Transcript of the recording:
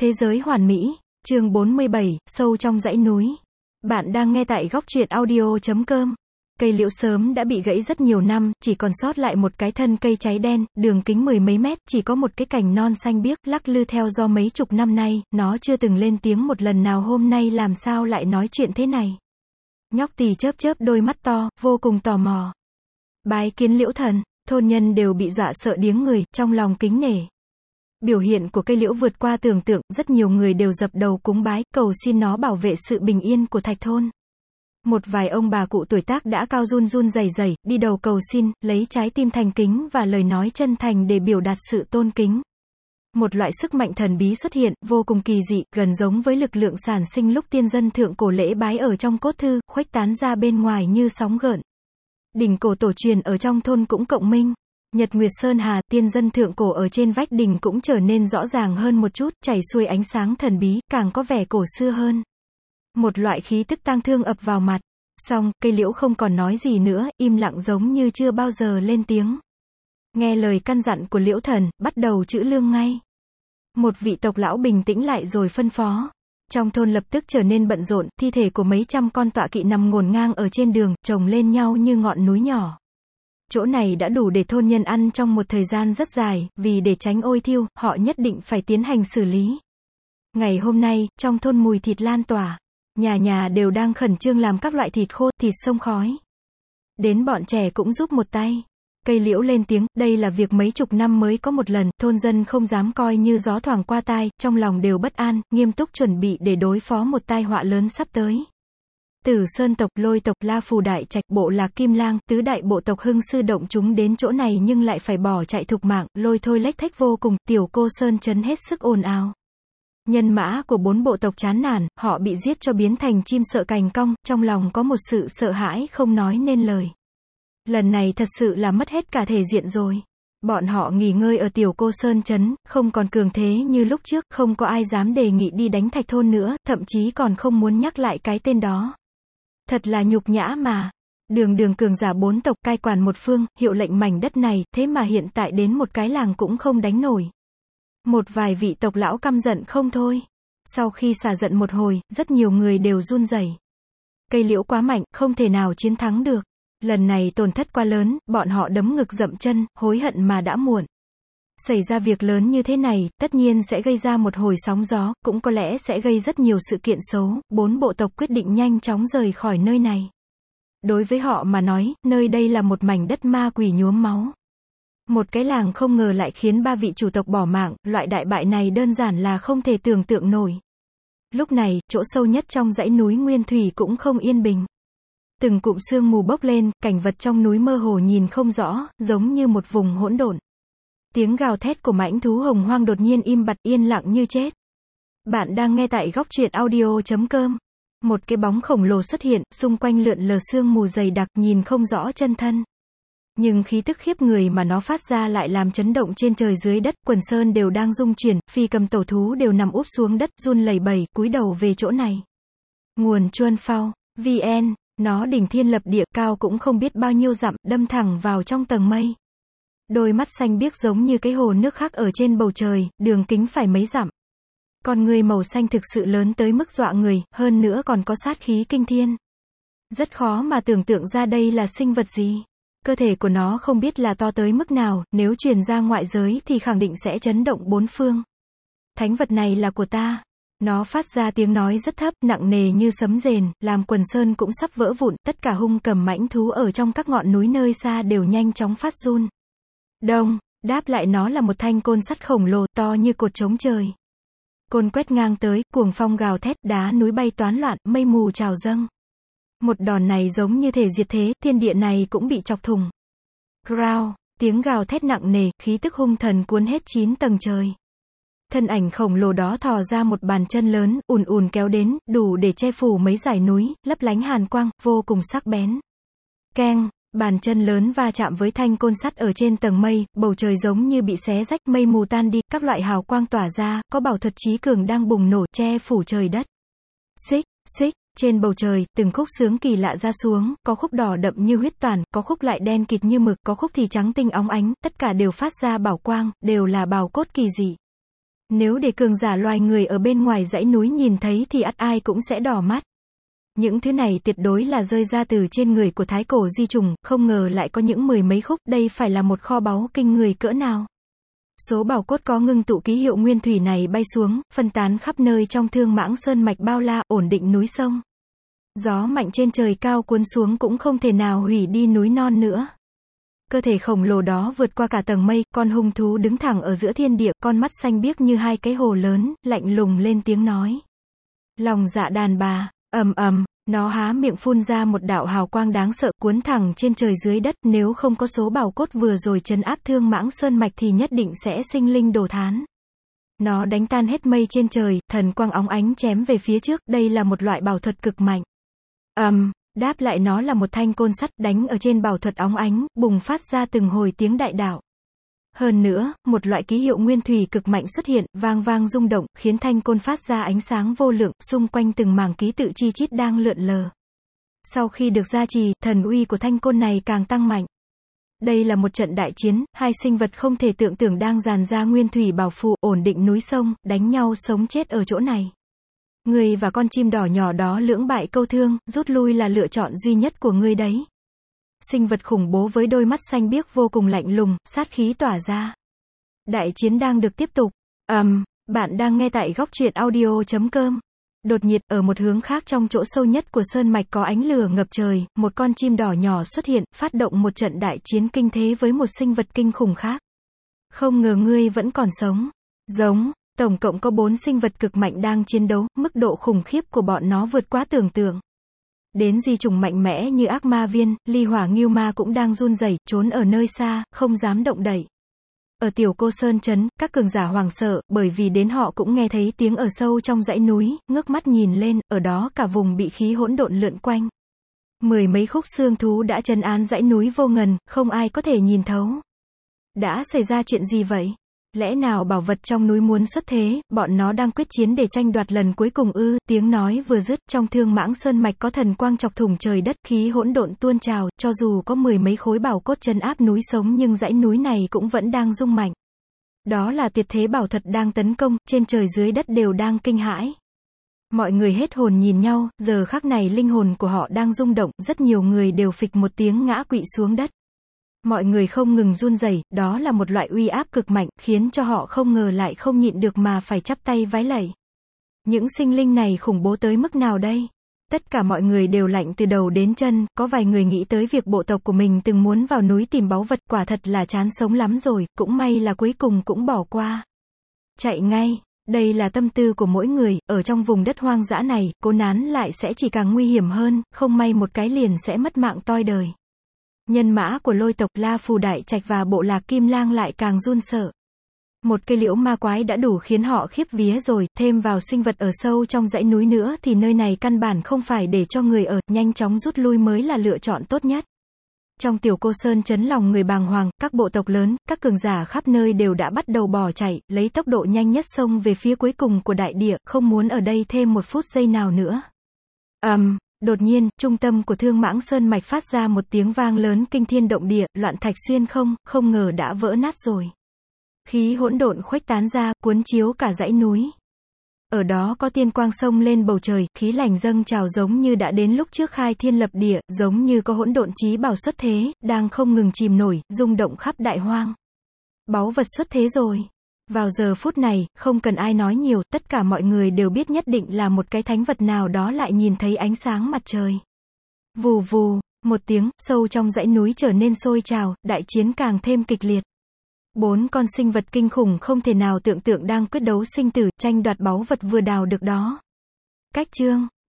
Thế giới hoàn mỹ, chương 47, sâu trong dãy núi. Bạn đang nghe tại góc truyện audio.com. Cây liễu sớm đã bị gãy rất nhiều năm, chỉ còn sót lại một cái thân cây cháy đen, đường kính mười mấy mét, chỉ có một cái cành non xanh biếc, lắc lư theo gió mấy chục năm nay, nó chưa từng lên tiếng một lần nào, hôm nay làm sao lại nói chuyện thế này. Nhóc tì chớp chớp đôi mắt to, vô cùng tò mò. Bái kiến liễu thần, thôn nhân đều bị dọa sợ điếng người, trong lòng kính nể. Biểu hiện của cây liễu vượt qua tưởng tượng, rất nhiều người đều dập đầu cúng bái, cầu xin nó bảo vệ sự bình yên của thạch thôn. Một vài ông bà cụ tuổi tác đã cao run run rẩy rẩy, đi đầu cầu xin, lấy trái tim thành kính và lời nói chân thành để biểu đạt sự tôn kính. Một loại sức mạnh thần bí xuất hiện, vô cùng kỳ dị, gần giống với lực lượng sản sinh lúc tiên dân thượng cổ lễ bái ở trong cốt thư, khuếch tán ra bên ngoài như sóng gợn. Đỉnh cổ tổ truyền ở trong thôn cũng cộng minh. Nhật Nguyệt Sơn Hà, tiên dân thượng cổ ở trên vách đỉnh cũng trở nên rõ ràng hơn một chút, chảy xuôi ánh sáng thần bí, càng có vẻ cổ xưa hơn. Một loại khí tức tang thương ập vào mặt. Xong, cây liễu không còn nói gì nữa, im lặng giống như chưa bao giờ lên tiếng. Nghe lời căn dặn của liễu thần, bắt đầu trữ lương ngay. Một vị tộc lão bình tĩnh lại rồi phân phó. Trong thôn lập tức trở nên bận rộn, thi thể của mấy trăm con tọa kỵ nằm ngổn ngang ở trên đường, chồng lên nhau như ngọn núi nhỏ. Chỗ này đã đủ để thôn nhân ăn trong một thời gian rất dài, vì để tránh ôi thiêu, họ nhất định phải tiến hành xử lý. Ngày hôm nay, trong thôn mùi thịt lan tỏa. Nhà nhà đều đang khẩn trương làm các loại thịt khô, thịt xông khói. Đến bọn trẻ cũng giúp một tay. Cây liễu lên tiếng, đây là việc mấy chục năm mới có một lần, thôn dân không dám coi như gió thoảng qua tai, trong lòng đều bất an, nghiêm túc chuẩn bị để đối phó một tai họa lớn sắp tới. Tử Sơn tộc, Lôi tộc, La Phù Đại Trạch, bộ lạc Kim Lang, tứ đại bộ tộc Hưng Sư động chúng đến chỗ này nhưng lại phải bỏ chạy thục mạng, lôi thôi lếch thếch vô cùng, tiểu cô Sơn Trấn hết sức ồn ào. Nhân mã của bốn bộ tộc chán nản, họ bị giết cho biến thành chim sợ cành cong, trong lòng có một sự sợ hãi không nói nên lời. Lần này thật sự là mất hết cả thể diện rồi. Bọn họ nghỉ ngơi ở tiểu cô Sơn Trấn, không còn cường thế như lúc trước, không có ai dám đề nghị đi đánh thạch thôn nữa, thậm chí còn không muốn nhắc lại cái tên đó. Thật là nhục nhã mà. Đường cường giả bốn tộc cai quản một phương, hiệu lệnh mảnh đất này, thế mà hiện tại đến một cái làng cũng không đánh nổi. Một vài vị tộc lão căm giận không thôi. Sau khi xả giận một hồi, rất nhiều người đều run rẩy. Cây liễu quá mạnh, không thể nào chiến thắng được. Lần này tổn thất quá lớn, bọn họ đấm ngực dậm chân, hối hận mà đã muộn. Xảy ra việc lớn như thế này, tất nhiên sẽ gây ra một hồi sóng gió, cũng có lẽ sẽ gây rất nhiều sự kiện xấu, bốn bộ tộc quyết định nhanh chóng rời khỏi nơi này. Đối với họ mà nói, nơi đây là một mảnh đất ma quỷ nhuốm máu. Một cái làng không ngờ lại khiến ba vị chủ tộc bỏ mạng, loại đại bại này đơn giản là không thể tưởng tượng nổi. Lúc này, chỗ sâu nhất trong dãy núi Nguyên Thủy cũng không yên bình. Từng cụm sương mù bốc lên, cảnh vật trong núi mơ hồ nhìn không rõ, giống như một vùng hỗn độn. Tiếng gào thét của mãnh thú hồng hoang đột nhiên im bặt, yên lặng như chết. Bạn đang nghe tại góc truyện audio.com. Một cái bóng khổng lồ xuất hiện, xung quanh lượn lờ sương mù dày đặc, nhìn không rõ chân thân. Nhưng khí tức khiếp người mà nó phát ra lại làm chấn động trên trời dưới đất, quần sơn đều đang rung chuyển, phi cầm tẩu thú đều nằm úp xuống đất, run lẩy bẩy, cúi đầu về chỗ này. Nguồn Chuan Phao, VN, nó đỉnh thiên lập địa, cao cũng không biết bao nhiêu dặm, đâm thẳng vào trong tầng mây. Đôi mắt xanh biếc giống như cái hồ nước khác ở trên bầu trời, đường kính phải mấy dặm. Con người màu xanh thực sự lớn tới mức dọa người, hơn nữa còn có sát khí kinh thiên. Rất khó mà tưởng tượng ra đây là sinh vật gì. Cơ thể của nó không biết là to tới mức nào, nếu truyền ra ngoại giới thì khẳng định sẽ chấn động bốn phương. Thánh vật này là của ta. Nó phát ra tiếng nói rất thấp, nặng nề như sấm rền, làm quần sơn cũng sắp vỡ vụn, tất cả hung cầm mãnh thú ở trong các ngọn núi nơi xa đều nhanh chóng phát run. Đông, đáp lại nó là một thanh côn sắt khổng lồ, to như cột trống trời. Côn quét ngang tới, cuồng phong gào thét, đá núi bay toán loạn, mây mù trào dâng. Một đòn này giống như thể diệt thế, thiên địa này cũng bị chọc thủng. Growl, tiếng gào thét nặng nề, khí tức hung thần cuốn hết 9 tầng trời. Thân ảnh khổng lồ đó thò ra một bàn chân lớn, ùn ùn kéo đến, đủ để che phủ mấy dải núi, lấp lánh hàn quang, vô cùng sắc bén. Keng, bàn chân lớn va chạm với thanh côn sắt ở trên tầng mây, bầu trời giống như bị xé rách, mây mù tan đi, các loại hào quang tỏa ra, có bảo thuật chí cường đang bùng nổ, che phủ trời đất. Xích, xích. Trên bầu trời, từng khúc sướng kỳ lạ ra xuống, có khúc đỏ đậm như huyết toàn, có khúc lại đen kịt như mực, có khúc thì trắng tinh óng ánh, tất cả đều phát ra bảo quang, đều là bào cốt kỳ dị. Nếu để cường giả loài người ở bên ngoài dãy núi nhìn thấy thì ắt ai cũng sẽ đỏ mắt. Những thứ này tuyệt đối là rơi ra từ trên người của thái cổ di trùng, không ngờ lại có những mười mấy khúc, đây phải là một kho báu kinh người cỡ nào. Số bảo cốt có ngưng tụ ký hiệu nguyên thủy này bay xuống, phân tán khắp nơi trong Thương Mãng Sơn mạch bao la, ổn định núi sông. Gió mạnh trên trời cao cuốn xuống cũng không thể nào hủy đi núi non nữa. Cơ thể khổng lồ đó vượt qua cả tầng mây, con hung thú đứng thẳng ở giữa thiên địa, con mắt xanh biếc như hai cái hồ lớn, lạnh lùng lên tiếng nói. Lòng dạ đàn bà, ầm ầm, nó há miệng phun ra một đạo hào quang đáng sợ cuốn thẳng trên trời dưới đất, nếu không có số bảo cốt vừa rồi trấn áp Thương Mãng Sơn mạch thì nhất định sẽ sinh linh đồ thán. Nó đánh tan hết mây trên trời, thần quang óng ánh chém về phía trước, đây là một loại bảo thuật cực mạnh. Đáp lại nó là một thanh côn sắt đánh ở trên bảo thuật óng ánh, bùng phát ra từng hồi tiếng đại đạo. Hơn nữa, một loại ký hiệu nguyên thủy cực mạnh xuất hiện, vang vang rung động, khiến thanh côn phát ra ánh sáng vô lượng, xung quanh từng mảng ký tự chi chít đang lượn lờ. Sau khi được gia trì, thần uy của thanh côn này càng tăng mạnh. Đây là một trận đại chiến, hai sinh vật không thể tưởng tượng đang dàn ra nguyên thủy bảo phù, ổn định núi sông, đánh nhau sống chết ở chỗ này. Ngươi và con chim đỏ nhỏ đó lưỡng bại câu thương, rút lui là lựa chọn duy nhất của ngươi đấy. Sinh vật khủng bố với đôi mắt xanh biếc vô cùng lạnh lùng, sát khí tỏa ra. Đại chiến đang được tiếp tục. Bạn đang nghe tại góc truyện audio.com. Đột nhiên, ở một hướng khác trong chỗ sâu nhất của sơn mạch có ánh lửa ngập trời, một con chim đỏ nhỏ xuất hiện, phát động một trận đại chiến kinh thế với một sinh vật kinh khủng khác. Không ngờ ngươi vẫn còn sống. Giống. Tổng cộng có 4 sinh vật cực mạnh đang chiến đấu, mức độ khủng khiếp của bọn nó vượt quá tưởng tượng. Đến di trùng mạnh mẽ như ác ma viên, ly hỏa ngưu ma cũng đang run rẩy, trốn ở nơi xa, không dám động đậy. Ở Tiểu Cô Sơn trấn, các cường giả hoảng sợ, bởi vì đến họ cũng nghe thấy tiếng ở sâu trong dãy núi, ngước mắt nhìn lên, ở đó cả vùng bị khí hỗn độn lượn quanh. Mười mấy khúc xương thú đã trấn án dãy núi vô ngần, không ai có thể nhìn thấu. Đã xảy ra chuyện gì vậy? Lẽ nào bảo vật trong núi muốn xuất thế, bọn nó đang quyết chiến để tranh đoạt lần cuối cùng ư? Tiếng nói vừa dứt, trong Thương Mãng Sơn mạch có thần quang chọc thủng trời đất, khí hỗn độn tuôn trào, cho dù có mười mấy khối bảo cốt trấn áp núi sống nhưng dãy núi này cũng vẫn đang rung mạnh. Đó là tuyệt thế bảo thuật đang tấn công, trên trời dưới đất đều đang kinh hãi. Mọi người hết hồn nhìn nhau, giờ khắc này linh hồn của họ đang rung động, rất nhiều người đều phịch một tiếng ngã quỵ xuống đất. Mọi người không ngừng run rẩy, đó là một loại uy áp cực mạnh, khiến cho họ không ngờ lại không nhịn được mà phải chắp tay vái lạy. Những sinh linh này khủng bố tới mức nào đây? Tất cả mọi người đều lạnh từ đầu đến chân, có vài người nghĩ tới việc bộ tộc của mình từng muốn vào núi tìm báu vật, quả thật là chán sống lắm rồi, cũng may là cuối cùng cũng bỏ qua. Chạy ngay, đây là tâm tư của mỗi người, ở trong vùng đất hoang dã này, cố nán lại sẽ chỉ càng nguy hiểm hơn, không may một cái liền sẽ mất mạng toi đời. Nhân mã của Lôi tộc La Phù Đại Trạch và bộ lạc Kim Lang lại càng run sợ. Một cây liễu ma quái đã đủ khiến họ khiếp vía rồi, thêm vào sinh vật ở sâu trong dãy núi nữa thì nơi này căn bản không phải để cho người ở, nhanh chóng rút lui mới là lựa chọn tốt nhất. Trong Tiểu Cô Sơn trấn lòng người bàng hoàng, các bộ tộc lớn, các cường giả khắp nơi đều đã bắt đầu bỏ chạy, lấy tốc độ nhanh nhất xông về phía cuối cùng của đại địa, không muốn ở đây thêm một phút giây nào nữa. Đột nhiên, trung tâm của Thương Mãng Sơn mạch phát ra một tiếng vang lớn kinh thiên động địa, loạn thạch xuyên không ngờ đã vỡ nát rồi. Khí hỗn độn khuếch tán ra, cuốn chiếu cả dãy núi. Ở đó có tiên quang xông lên bầu trời, khí lành dâng trào giống như đã đến lúc trước khai thiên lập địa, giống như có hỗn độn chí bảo xuất thế, đang không ngừng chìm nổi, rung động khắp đại hoang. Báu vật xuất thế rồi. Vào giờ phút này, không cần ai nói nhiều, tất cả mọi người đều biết nhất định là một cái thánh vật nào đó lại nhìn thấy ánh sáng mặt trời. Vù vù, một tiếng, sâu trong dãy núi trở nên sôi trào, đại chiến càng thêm kịch liệt. 4 con sinh vật kinh khủng không thể nào tưởng tượng đang quyết đấu sinh tử, tranh đoạt báu vật vừa đào được đó. Cách chương